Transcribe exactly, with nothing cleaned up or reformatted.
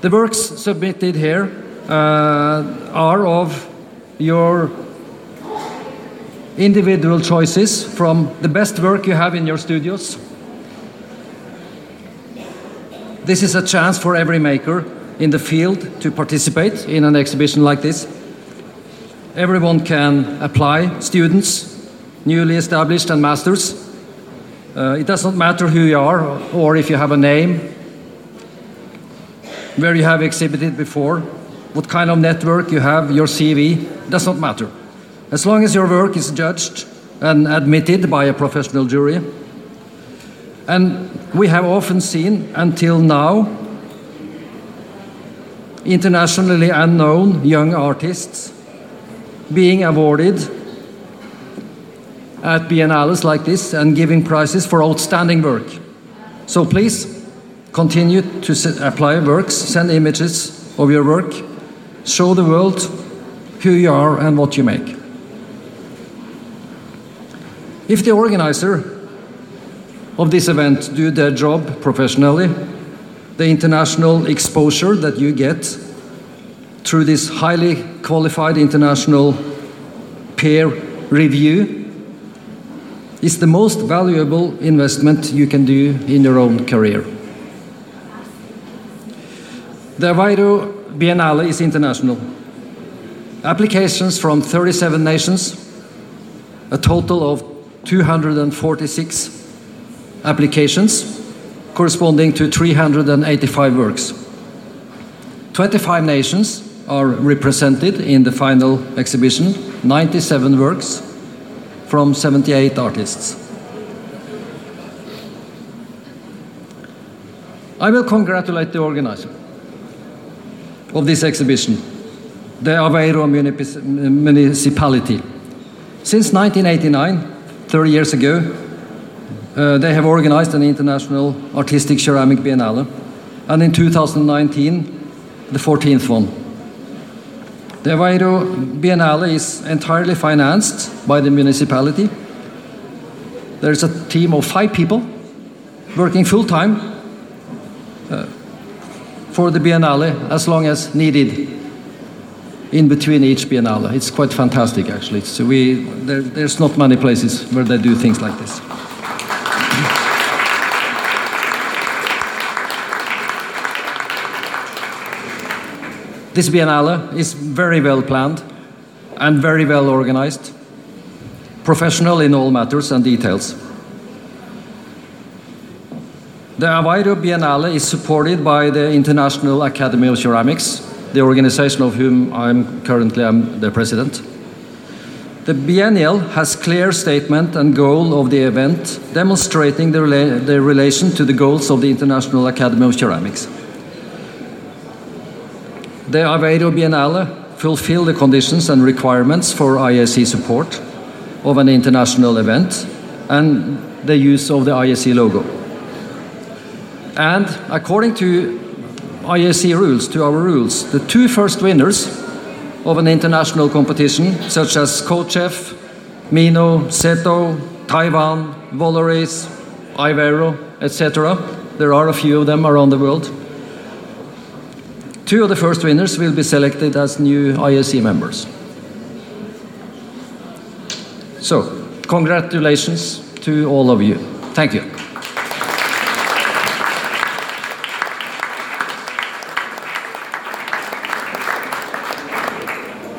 The works submitted here uh, are of your individual choices from the best work you have in your studios. This is a chance for every maker in the field to participate in an exhibition like this. Everyone can apply, students, newly established and masters. Uh, it does not matter who you are or if you have a name, where you have exhibited before, what kind of network you have, your C V, does not matter. As long as your work is judged and admitted by a professional jury. And we have often seen, until now, internationally unknown young artists being awarded at biennales like this and giving prizes for outstanding work. So please continue to apply works, send images of your work, show the world who you are and what you make. If the organizer of this event do their job professionally, the international exposure that you get through this highly qualified international peer review is the most valuable investment you can do in your own career. The Aveiro Biennale is international. Applications from thirty-seven nations, a total of two hundred forty-six applications, corresponding to three hundred eighty-five works. twenty-five nations are represented in the final exhibition, ninety-seven works from seventy-eight artists. I will congratulate the organizer of this exhibition, the Aveiro municipality. Since nineteen eighty-nine, thirty years ago, uh, they have organized an international artistic ceramic biennale, and in two thousand nineteen, the fourteenth one. The Aveiro Biennale is entirely financed by the municipality. There is a team of five people working full-time uh, for the Biennale as long as needed in between each Biennale. It's quite fantastic, actually. So we, there, there's not many places where they do things like this. This Biennale is very well planned and very well organized, professional in all matters and details. The Aveiro Biennale is supported by the International Academy of Ceramics, the organization of whom I'm currently am the president. The biennial has clear statement and goal of the event, demonstrating the, rela the relation to the goals of the International Academy of Ceramics. The Aveiro Biennale fulfill the conditions and requirements for I A C support of an international event and the use of the I A C logo. And according to I A C rules, to our rules, the two first winners of an international competition, such as Kochev, Mino, Seto, Taiwan, Voloris, Aveiro, et cetera, there are a few of them around the world. Two of the first winners will be selected as new I A C members. So, congratulations to all of you. Thank you.